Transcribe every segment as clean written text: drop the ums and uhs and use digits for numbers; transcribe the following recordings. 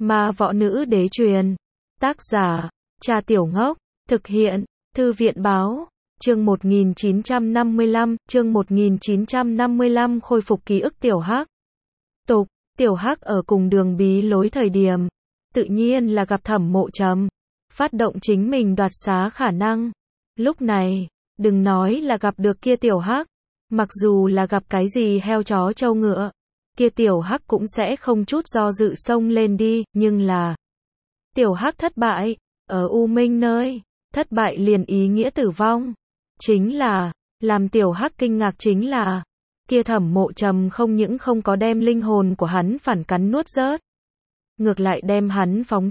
Ma Võ Nữ Đế truyền. Tác giả, Cha Tiểu Ngốc. Thực hiện, Thư viện Báo. Chương 1955, khôi phục ký ức Tiểu Hắc. Tục, Tiểu Hắc ở cùng đường bí lối thời điểm, tự nhiên là gặp Thẩm Mộ Trầm, phát động chính mình đoạt xá khả năng. Lúc này, đừng nói là gặp được kia Tiểu Hắc, mặc dù là gặp cái gì heo chó trâu ngựa, kia Tiểu Hắc cũng sẽ không chút do dự xông lên đi, nhưng là Tiểu Hắc thất bại, ở U Minh nơi, thất bại liền ý nghĩa tử vong. Chính là, làm Tiểu Hắc kinh ngạc chính là, kia Thẩm Mộ Trầm không những không có đem linh hồn của hắn phản cắn nuốt rớt, ngược lại đem hắn phóng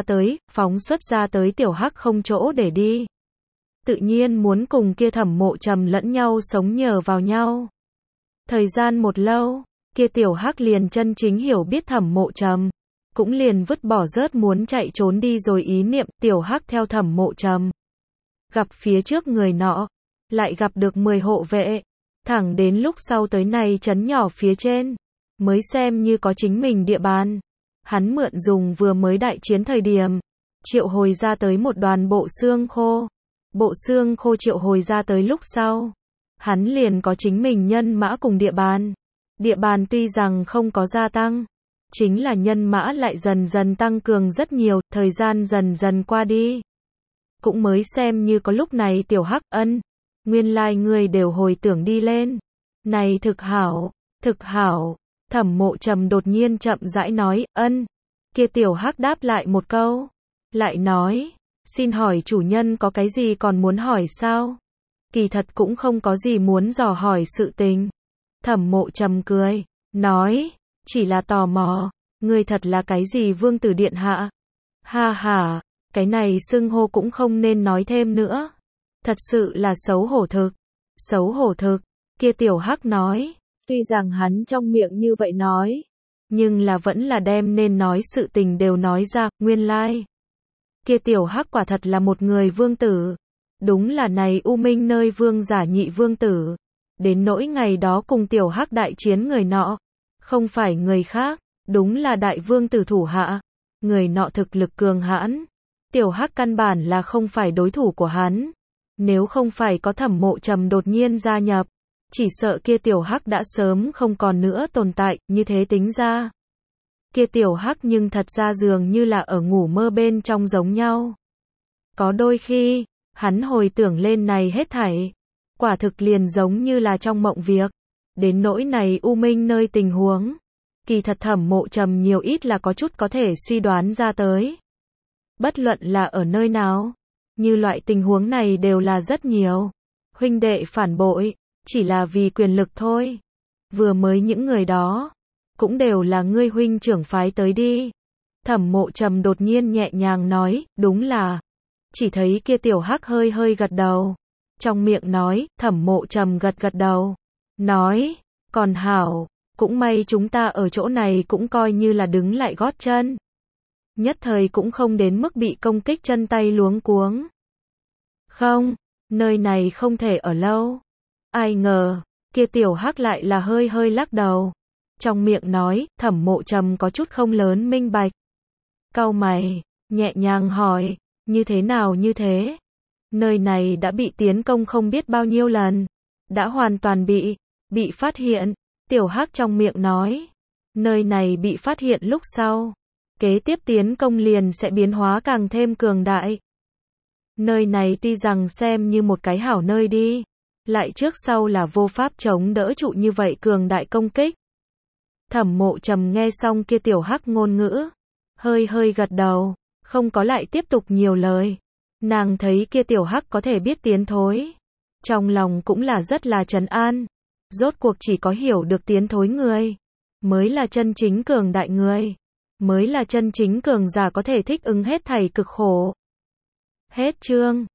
xuất ra tới Tiểu Hắc không chỗ để đi. Tự nhiên muốn cùng kia Thẩm Mộ Trầm lẫn nhau sống nhờ vào nhau. Thời gian một lâu, kia Tiểu Hắc liền chân chính hiểu biết Thẩm Mộ Trầm, cũng liền vứt bỏ rớt muốn chạy trốn đi rồi ý niệm. Tiểu Hắc theo Thẩm Mộ Trầm, gặp phía trước người nọ, lại gặp được 10 hộ vệ, thẳng đến lúc sau tới này trấn nhỏ phía trên, mới xem như có chính mình địa bàn. Hắn mượn dùng vừa mới đại chiến thời điểm, triệu hồi ra tới một đoàn bộ xương khô. Bộ xương khô triệu hồi ra tới lúc sau, hắn liền có chính mình nhân mã cùng địa bàn. Địa bàn tuy rằng không có gia tăng, chính là nhân mã lại dần dần tăng cường rất nhiều. Thời gian dần dần qua đi, cũng mới xem như có lúc này Tiểu Hắc ân, nguyên lai người đều hồi tưởng đi lên. Này thực hảo, thực hảo. Thẩm Mộ Trầm đột nhiên chậm rãi nói, ân. Kia Tiểu Hắc đáp lại một câu, lại nói, xin hỏi chủ nhân có cái gì còn muốn hỏi sao? Kỳ thật cũng không có gì muốn dò hỏi sự tình. Thẩm Mộ Trầm cười, nói, chỉ là tò mò, ngươi thật là cái gì vương tử điện hạ? Ha ha, cái này xưng hô cũng không nên nói thêm nữa. Thật sự là xấu hổ thực. Xấu hổ thực, kia Tiểu Hắc nói, tuy rằng hắn trong miệng như vậy nói, nhưng là vẫn là đem nên nói sự tình đều nói ra. Nguyên lai, kia Tiểu Hắc quả thật là một người vương tử. Đúng là này U Minh nơi vương giả nhị vương tử. Đến nỗi ngày đó cùng Tiểu Hắc đại chiến người nọ, không phải người khác, đúng là đại vương tử thủ hạ. Người nọ thực lực cường hãn, Tiểu Hắc căn bản là không phải đối thủ của hắn. Nếu không phải có Thẩm Mộ Trầm đột nhiên gia nhập, chỉ sợ kia Tiểu Hắc đã sớm không còn nữa tồn tại. Như thế tính ra, kia Tiểu Hắc nhưng thật ra dường như là ở ngủ mơ bên trong giống nhau. Có đôi khi, hắn hồi tưởng lên này hết thảy, quả thực liền giống như là trong mộng việc. Đến nỗi này U Minh nơi tình huống, kỳ thật Thẩm Mộ Trầm nhiều ít là có chút có thể suy đoán ra tới. Bất luận là ở nơi nào, như loại tình huống này đều là rất nhiều. Huynh đệ phản bội, chỉ là vì quyền lực thôi. Vừa mới những người đó, cũng đều là ngươi huynh trưởng phái tới đi. Thẩm Mộ Trầm đột nhiên nhẹ nhàng nói, đúng là. Chỉ thấy kia Tiểu Hắc hơi hơi gật đầu. Trong miệng nói, Thẩm Mộ Trầm gật gật đầu. Nói, còn hảo, cũng may chúng ta ở chỗ này cũng coi như là đứng lại gót chân. Nhất thời cũng không đến mức bị công kích chân tay luống cuống. Không, nơi này không thể ở lâu. Ai ngờ, kia Tiểu Hắc lại là hơi hơi lắc đầu. Trong miệng nói, Thẩm Mộ Trầm có chút không lớn minh bạch. Cau mày, nhẹ nhàng hỏi, như thế nào như thế? Nơi này đã bị tiến công không biết bao nhiêu lần. Đã hoàn toàn bị phát hiện. Tiểu Hắc trong miệng nói, nơi này bị phát hiện lúc sau, kế tiếp tiến công liền sẽ biến hóa càng thêm cường đại. Nơi này tuy rằng xem như một cái hảo nơi đi, lại trước sau là vô pháp chống đỡ trụ như vậy cường đại công kích. Thẩm Mộ Trầm nghe xong kia Tiểu Hắc ngôn ngữ, hơi hơi gật đầu, không có lại tiếp tục nhiều lời. Nàng thấy kia Tiểu Hắc có thể biết tiến thối, trong lòng cũng là rất là trấn an. Rốt cuộc chỉ có hiểu được tiến thối người, mới là chân chính cường đại người, mới là chân chính cường giả có thể thích ứng hết thảy cực khổ. Hết chương.